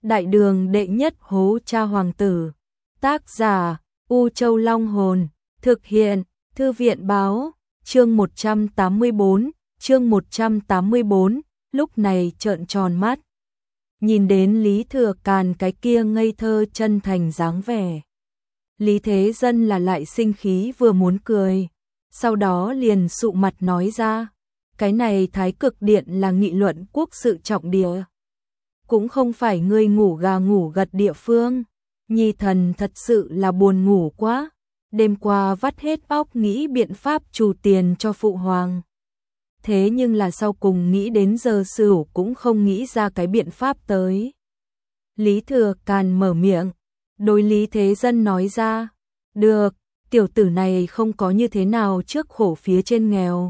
Đại đường đệ nhất hố cha hoàng tử. Tác giả U Châu Long Hồn. Thực hiện Thư viện báo. Chương 184. Lúc này trợn tròn mắt. Nhìn đến Lý Thừa Càn cái kia ngây thơ chân thành dáng vẻ. Lý Thế Dân là lại sinh khí vừa muốn cười. Sau đó liền sụ mặt nói ra. Cái này Thái Cực Điện là nghị luận quốc sự trọng địa. Cũng không phải ngươi ngủ gà ngủ gật địa phương. Nhi thần thật sự là buồn ngủ quá. Đêm qua vắt hết óc nghĩ biện pháp trù tiền cho phụ hoàng. Thế nhưng là sau cùng nghĩ đến giờ Sửu cũng không nghĩ ra cái biện pháp tới. Lý Thừa Càn mở miệng, đối Lý Thế Dân nói ra, được, tiểu tử này không có như thế nào trước khổ phía trên nghèo.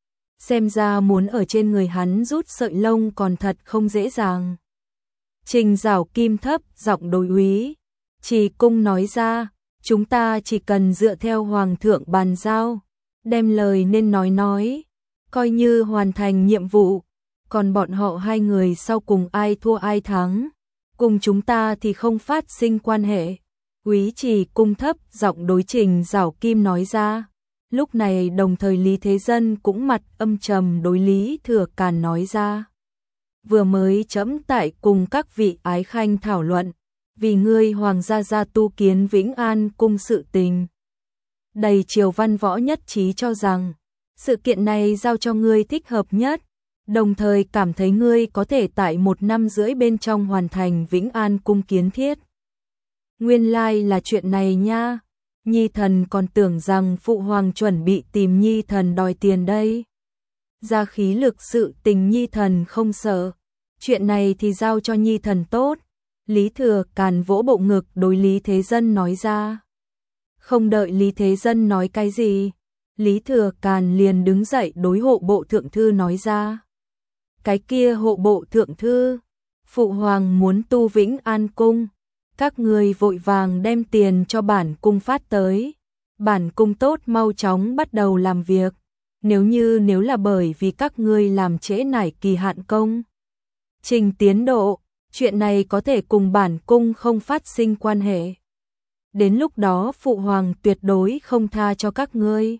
Xem ra muốn ở trên người hắn rút sợi lông còn thật không dễ dàng. Trình Giảo Kim thấp giọng đối úy, Trì Cung nói ra, chúng ta chỉ cần dựa theo hoàng thượng bàn giao, đem lời nên nói, coi như hoàn thành nhiệm vụ, còn bọn họ hai người sau cùng ai thua ai thắng, cùng chúng ta thì không phát sinh quan hệ. Úy Trì Cung thấp giọng đối Trình Giảo Kim nói ra. Lúc này đồng thời Lý Thế Dân cũng mặt âm trầm đối Lý Thừa Càn nói ra. Vừa mới trẫm tại cùng các vị ái khanh thảo luận, vì ngươi hoàng gia tu kiến Vĩnh An cung sự tình. Đầy triều văn võ nhất trí cho rằng, sự kiện này giao cho ngươi thích hợp nhất, đồng thời cảm thấy ngươi có thể tại 1 năm rưỡi bên trong hoàn thành Vĩnh An cung kiến thiết. Nguyên lai là chuyện này nha. Nhi thần còn tưởng rằng phụ hoàng chuẩn bị tìm Nhi thần đòi tiền đây. Ra khí lực sự tình Nhi thần không sợ. Chuyện này thì giao cho Nhi thần tốt. Lý Thừa Càn vỗ bộ ngực đối Lý Thế Dân nói ra. Không đợi Lý Thế Dân nói cái gì, Lý Thừa Càn liền đứng dậy đối hộ bộ thượng thư nói ra. Cái kia hộ bộ thượng thư, phụ hoàng muốn tu Vĩnh An cung. Các người vội vàng đem tiền cho bản cung phát tới. Bản cung tốt mau chóng bắt đầu làm việc. Nếu là bởi vì các ngươi làm trễ nải kỳ hạn công trình tiến độ, chuyện này có thể cùng bản cung không phát sinh quan hệ. Đến lúc đó phụ hoàng tuyệt đối không tha cho các ngươi.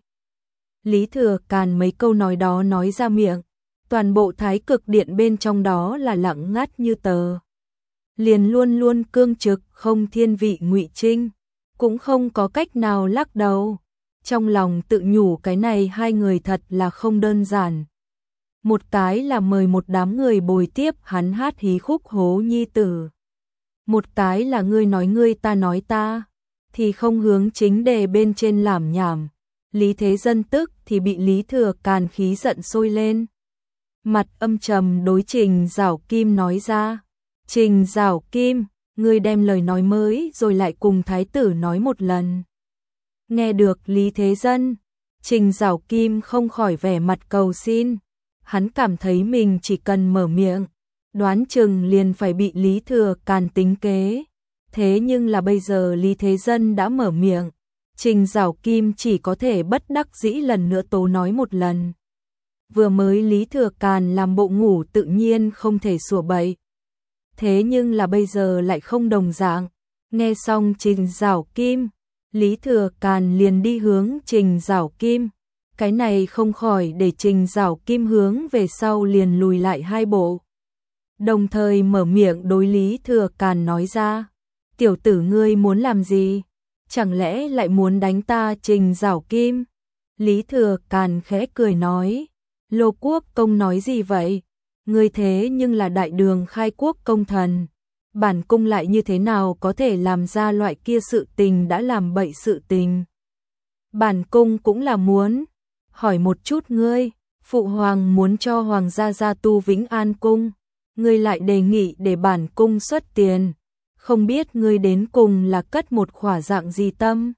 Lý Thừa Càn mấy câu nói đó nói ra miệng, toàn bộ Thái Cực Điện bên trong đó là lặng ngắt như tờ. Liền luôn luôn cương trực không thiên vị Ngụy Trinh, cũng không có cách nào lắc đầu. Trong lòng tự nhủ cái này hai người thật là không đơn giản. Một cái là mời một đám người bồi tiếp hắn hát hí khúc hố nhi tử. Một cái là ngươi nói ngươi ta nói ta, thì không hướng chính đề bên trên làm nhảm. Lý Thế Dân tức thì bị Lý Thừa Càn khí giận sôi lên. Mặt âm trầm đối Trình Giảo Kim nói ra. Trình Giảo Kim, ngươi đem lời nói mới rồi lại cùng thái tử nói một lần. Nghe được Lý Thế Dân, Trình Giảo Kim không khỏi vẻ mặt cầu xin. Hắn cảm thấy mình chỉ cần mở miệng, đoán chừng liền phải bị Lý Thừa Càn tính kế. Thế nhưng là bây giờ Lý Thế Dân đã mở miệng, Trình Giảo Kim chỉ có thể bất đắc dĩ lần nữa tố nói một lần. Vừa mới Lý Thừa Càn làm bộ ngủ tự nhiên không thể sủa bậy. Thế nhưng là bây giờ lại không đồng dạng. Nghe xong Trình Giảo Kim, Lý Thừa Càn liền đi hướng Trình Giảo Kim. Cái này không khỏi để Trình Giảo Kim hướng về sau liền lùi lại 2 bộ. Đồng thời mở miệng đối Lý Thừa Càn nói ra. Tiểu tử ngươi muốn làm gì? Chẳng lẽ lại muốn đánh ta Trình Giảo Kim? Lý Thừa Càn khẽ cười nói. Lô Quốc Công nói gì vậy? Ngươi thế nhưng là đại đường khai quốc công thần. Bản cung lại như thế nào có thể làm ra loại kia sự tình đã làm bậy sự tình? Bản cung cũng là muốn hỏi một chút ngươi, phụ hoàng muốn cho hoàng gia tu Vĩnh An cung, ngươi lại đề nghị để bản cung xuất tiền, không biết ngươi đến cùng là cất một khỏa dạng gì tâm?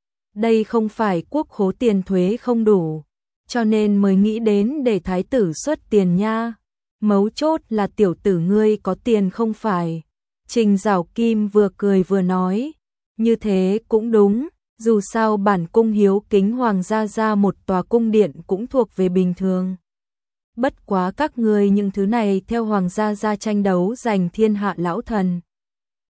Đây không phải quốc khố tiền thuế không đủ, cho nên mới nghĩ đến để thái tử xuất tiền nha. Mấu chốt là tiểu tử ngươi có tiền không phải? Trình Giảo Kim vừa cười vừa nói, như thế cũng đúng, dù sao bản cung hiếu kính hoàng gia một tòa cung điện cũng thuộc về bình thường. Bất quá các ngươi những thứ này theo hoàng gia tranh đấu giành thiên hạ lão thần,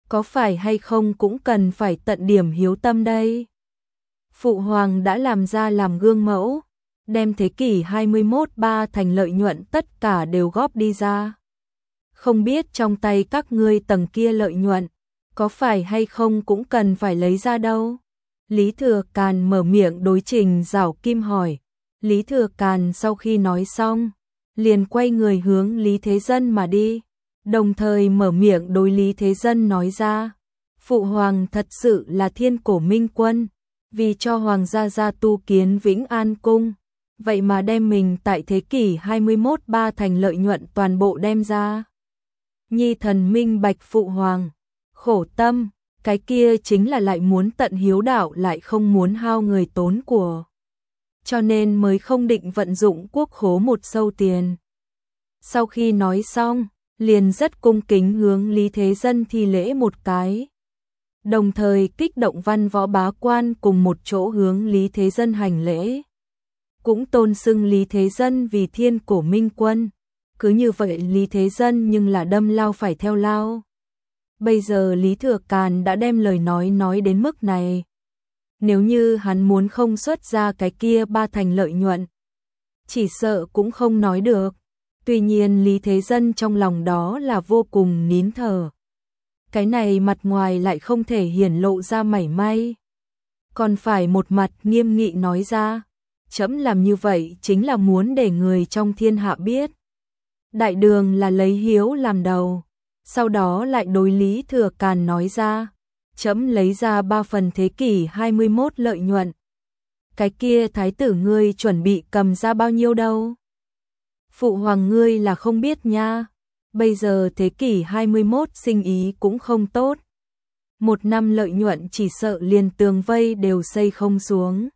có phải hay không cũng cần phải tận điểm hiếu tâm đây. Phụ hoàng đã làm ra làm gương mẫu, đem thế kỷ 21 ba thành lợi nhuận tất cả đều góp đi ra. Không biết trong tay các ngươi tầng kia lợi nhuận, có phải hay không cũng cần phải lấy ra đâu. Lý Thừa Càn mở miệng đối Trình Giảo Kim hỏi. Lý Thừa Càn sau khi nói xong, liền quay người hướng Lý Thế Dân mà đi, đồng thời mở miệng đối Lý Thế Dân nói ra. Phụ hoàng thật sự là thiên cổ minh quân, vì cho hoàng gia tu kiến Vĩnh An Cung, vậy mà đem mình tại thế kỷ 21 ba thành lợi nhuận toàn bộ đem ra. Nhi thần minh bạch phụ hoàng, khổ tâm, cái kia chính là lại muốn tận hiếu đạo lại không muốn hao người tốn của. Cho nên mới không định vận dụng quốc khố một sâu tiền. Sau khi nói xong, liền rất cung kính hướng Lý Thế Dân thi lễ một cái. Đồng thời kích động văn võ bá quan cùng một chỗ hướng Lý Thế Dân hành lễ. Cũng tôn xưng Lý Thế Dân vì thiên cổ minh quân. Cứ như vậy Lý Thế Dân nhưng là đâm lao phải theo lao. Bây giờ Lý Thừa Càn đã đem lời nói đến mức này. Nếu như hắn muốn không xuất ra cái kia ba thành lợi nhuận, chỉ sợ cũng không nói được. Tuy nhiên Lý Thế Dân trong lòng đó là vô cùng nín thở. Cái này mặt ngoài lại không thể hiển lộ ra mảy may. Còn phải một mặt nghiêm nghị nói ra. Trẫm làm như vậy chính là muốn để người trong thiên hạ biết. Đại đường là lấy hiếu làm đầu. Sau đó lại đối Lý Thừa Càn nói ra. Trẫm lấy ra 3 phần thế kỷ 21 lợi nhuận. Cái kia thái tử ngươi chuẩn bị cầm ra bao nhiêu đâu? Phụ hoàng ngươi là không biết nha. Bây giờ thế kỷ 21 sinh ý cũng không tốt. Một năm lợi nhuận chỉ sợ liền tường vây đều xây không xuống.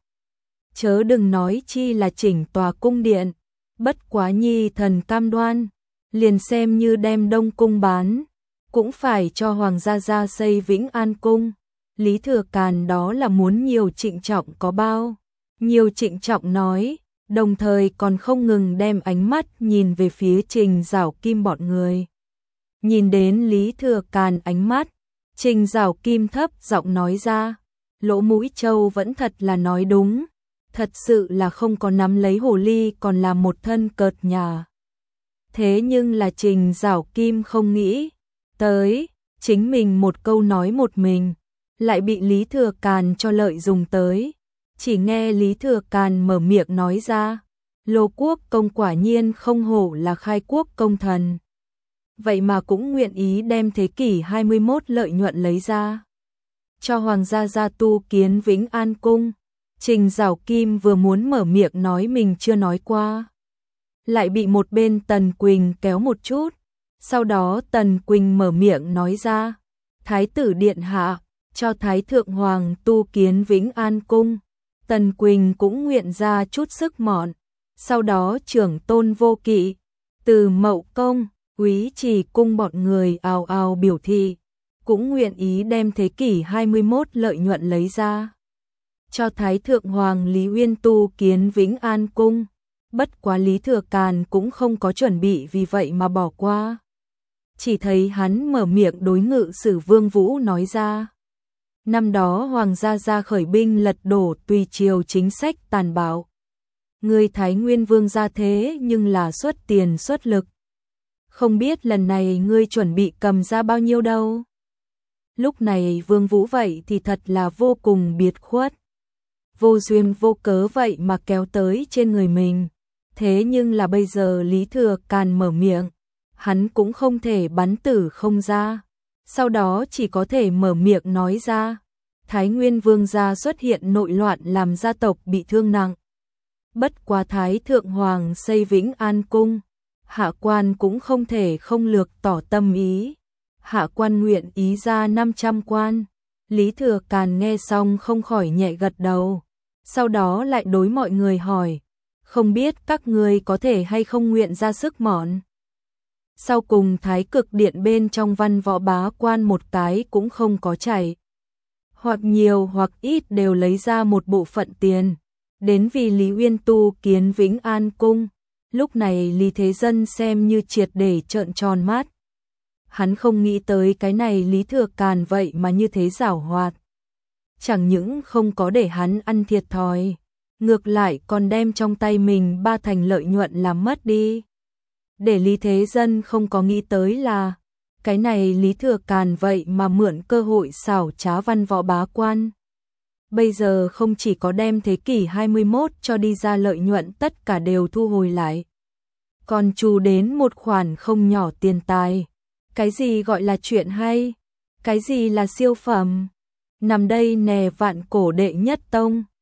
Chớ đừng nói chi là chỉnh tòa cung điện. Bất quá nhi thần cam đoan, liền xem như đem Đông Cung bán, cũng phải cho hoàng gia xây Vĩnh An Cung. Lý Thừa Càn đó là muốn nhiều trịnh trọng có bao. Nhiều trịnh trọng nói, đồng thời còn không ngừng đem ánh mắt nhìn về phía Trình Giảo Kim bọn người. Nhìn đến Lý Thừa Càn ánh mắt, Trình Giảo Kim thấp giọng nói ra, lỗ mũi trâu vẫn thật là nói đúng, thật sự là không có nắm lấy hồ ly còn là một thân cợt nhà. Thế nhưng là Trình Giảo Kim không nghĩ tới, chính mình một câu nói một mình, lại bị Lý Thừa Càn cho lợi dùng tới. Chỉ nghe Lý Thừa Càn mở miệng nói ra, Lô Quốc Công quả nhiên không hổ là khai quốc công thần. Vậy mà cũng nguyện ý đem thế kỷ 21 lợi nhuận lấy ra. Cho hoàng gia tu kiến Vĩnh An Cung. Trình Giảo Kim vừa muốn mở miệng nói mình chưa nói qua. Lại bị một bên Tần Quỳnh kéo một chút. Sau đó Tần Quỳnh mở miệng nói ra, Thái tử điện hạ, cho Thái thượng hoàng tu kiến Vĩnh An Cung. Tần Quỳnh cũng nguyện ra chút sức mọn. Sau đó trưởng Tôn Vô Kỵ, Từ Mậu Công, Úy Trì Cung bọn người ào ào biểu thị, cũng nguyện ý đem thế kỷ 21 lợi nhuận lấy ra. Cho Thái thượng hoàng Lý Uyên tu kiến Vĩnh An Cung. Bất quá Lý Thừa Càn cũng không có chuẩn bị vì vậy mà bỏ qua. Chỉ thấy hắn mở miệng đối Ngự Sử Vương Vũ nói ra. Năm đó hoàng gia khởi binh lật đổ tùy triều chính sách tàn bạo. Người Thái Nguyên Vương gia thế nhưng là xuất tiền xuất lực. Không biết lần này ngươi chuẩn bị cầm ra bao nhiêu đâu. Lúc này Vương Vũ vậy thì thật là vô cùng biệt khuất. Vô duyên vô cớ vậy mà kéo tới trên người mình. Thế nhưng là bây giờ Lý Thừa Càn mở miệng, hắn cũng không thể bắn tử không ra. Sau đó chỉ có thể mở miệng nói ra, Thái Nguyên Vương gia xuất hiện nội loạn làm gia tộc bị thương nặng. Bất quá Thái Thượng Hoàng xây Vĩnh An Cung, hạ quan cũng không thể không lược tỏ tâm ý. Hạ quan nguyện ý ra 500 quan. Lý Thừa Càn nghe xong không khỏi nhẹ gật đầu. Sau đó lại đối mọi người hỏi, không biết các người có thể hay không nguyện ra sức mọn. Sau cùng Thái Cực Điện bên trong văn võ bá quan một cái cũng không có chảy. Hoặc nhiều hoặc ít đều lấy ra một bộ phận tiền, đến vì Lý Uyên tu kiến Vĩnh An Cung. Lúc này Lý Thế Dân xem như triệt để trợn tròn mắt. hắn không nghĩ tới cái này Lý Thừa Càn vậy mà như thế giảo hoạt. Chẳng những không có để hắn ăn thiệt thòi, ngược lại còn đem trong tay mình 3 thành lợi nhuận làm mất đi. Để Lý Thế Dân không có nghĩ tới là, cái này Lý Thừa Càn vậy mà mượn cơ hội xảo trá văn võ bá quan. Bây giờ không chỉ có đem thế kỷ 21 cho đi ra lợi nhuận tất cả đều thu hồi lại, còn trù đến một khoản không nhỏ tiền tài. Cái gì gọi là chuyện hay? Cái gì là siêu phẩm? Nằm đây nè vạn cổ đệ nhất tông.